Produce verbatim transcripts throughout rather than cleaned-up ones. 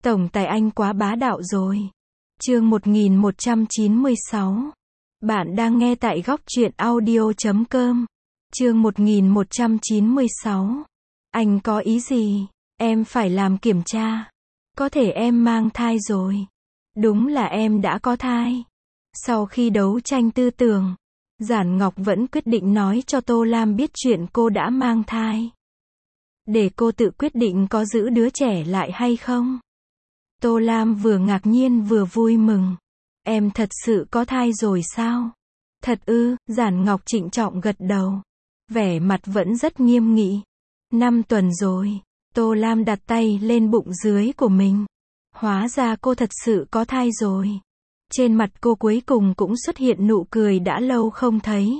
Tổng tài anh quá bá đạo rồi. Chương một nghìn một trăm chín mươi sáu. Bạn đang nghe tại góc truyện audio chấm com. Chương một nghìn một trăm chín mươi sáu. Anh có ý gì? Em phải làm kiểm tra. Có thể em mang thai rồi. Đúng là em đã có thai. Sau khi đấu tranh tư tưởng, Giản Ngọc vẫn quyết định nói cho Tô Lam biết chuyện cô đã mang thai. Để cô tự quyết định có giữ đứa trẻ lại hay không. Tô Lam vừa ngạc nhiên vừa vui mừng. Em thật sự có thai rồi sao? Thật ư? Giản Ngọc trịnh trọng gật đầu. Vẻ mặt vẫn rất nghiêm nghị. Năm tuần rồi. Tô Lam đặt tay lên bụng dưới của mình. Hóa ra cô thật sự có thai rồi. Trên mặt cô cuối cùng cũng xuất hiện nụ cười đã lâu không thấy.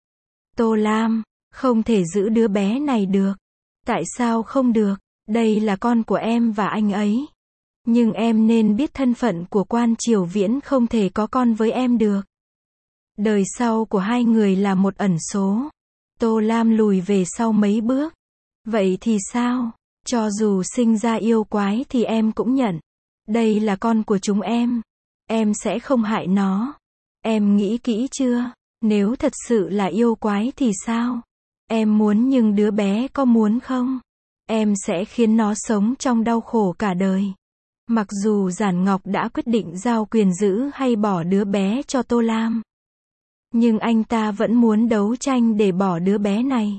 Tô Lam, không thể giữ đứa bé này được. Tại sao không được? Đây là con của em và anh ấy. Nhưng em nên biết thân phận của Quan Triều Viễn không thể có con với em được. Đời sau của hai người là một ẩn số. Tô Lam lùi về sau mấy bước. Vậy thì sao? Cho dù sinh ra yêu quái thì em cũng nhận. Đây là con của chúng em. Em sẽ không hại nó. Em nghĩ kỹ chưa? Nếu thật sự là yêu quái thì sao? Em muốn nhưng đứa bé có muốn không? Em sẽ khiến nó sống trong đau khổ cả đời. Mặc dù Giản Ngọc đã quyết định giao quyền giữ hay bỏ đứa bé cho Tô Lam. Nhưng anh ta vẫn muốn đấu tranh để bỏ đứa bé này.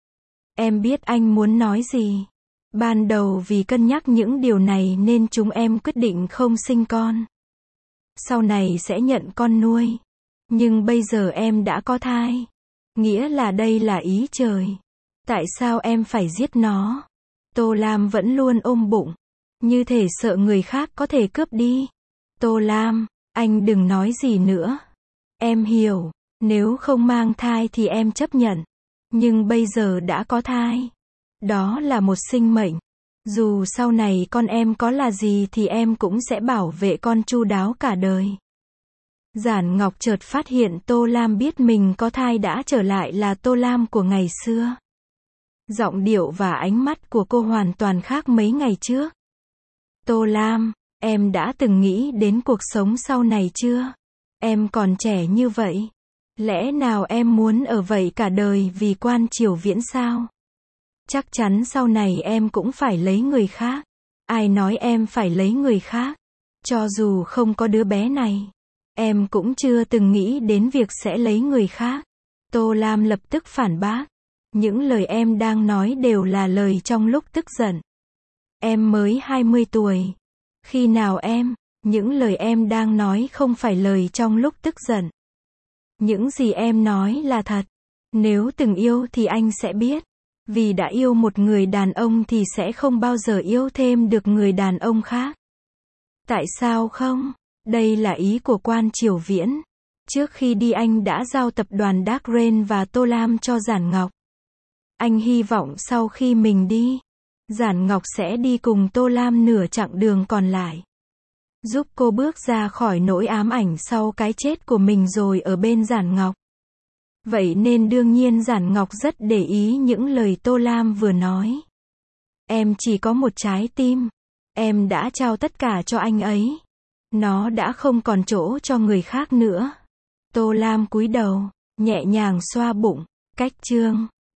Em biết anh muốn nói gì. Ban đầu vì cân nhắc những điều này nên chúng em quyết định không sinh con. Sau này sẽ nhận con nuôi. Nhưng bây giờ em đã có thai. Nghĩa là đây là ý trời. Tại sao em phải giết nó? Tô Lam vẫn luôn ôm bụng. Như thể sợ người khác có thể cướp đi. Tô Lam, anh đừng nói gì nữa. Em hiểu, nếu không mang thai thì em chấp nhận. Nhưng bây giờ đã có thai. Đó là một sinh mệnh. Dù sau này con em có là gì thì em cũng sẽ bảo vệ con chu đáo cả đời. Giản Ngọc chợt phát hiện Tô Lam biết mình có thai đã trở lại là Tô Lam của ngày xưa. Giọng điệu và ánh mắt của cô hoàn toàn khác mấy ngày trước. Tô Lam, em đã từng nghĩ đến cuộc sống sau này chưa? Em còn trẻ như vậy. Lẽ nào em muốn ở vậy cả đời vì Quan Triều Viễn sao? Chắc chắn sau này em cũng phải lấy người khác. Ai nói em phải lấy người khác? Cho dù không có đứa bé này, em cũng chưa từng nghĩ đến việc sẽ lấy người khác. Tô Lam lập tức phản bác. Những lời em đang nói đều là lời trong lúc tức giận. Em mới hai mươi tuổi. Khi nào em, những lời em đang nói không phải lời trong lúc tức giận. Những gì em nói là thật. Nếu từng yêu thì anh sẽ biết. Vì đã yêu một người đàn ông thì sẽ không bao giờ yêu thêm được người đàn ông khác. Tại sao không? Đây là ý của Quan Triều Viễn. Trước khi đi anh đã giao tập đoàn Dark Rain và Tô Lam cho Giản Ngọc. Anh hy vọng sau khi mình đi, Giản Ngọc sẽ đi cùng Tô Lam nửa chặng đường còn lại. Giúp cô bước ra khỏi nỗi ám ảnh sau cái chết của mình rồi ở bên Giản Ngọc. Vậy nên đương nhiên Giản Ngọc rất để ý những lời Tô Lam vừa nói. Em chỉ có một trái tim. Em đã trao tất cả cho anh ấy. Nó đã không còn chỗ cho người khác nữa. Tô Lam cúi đầu, nhẹ nhàng xoa bụng. Cách chương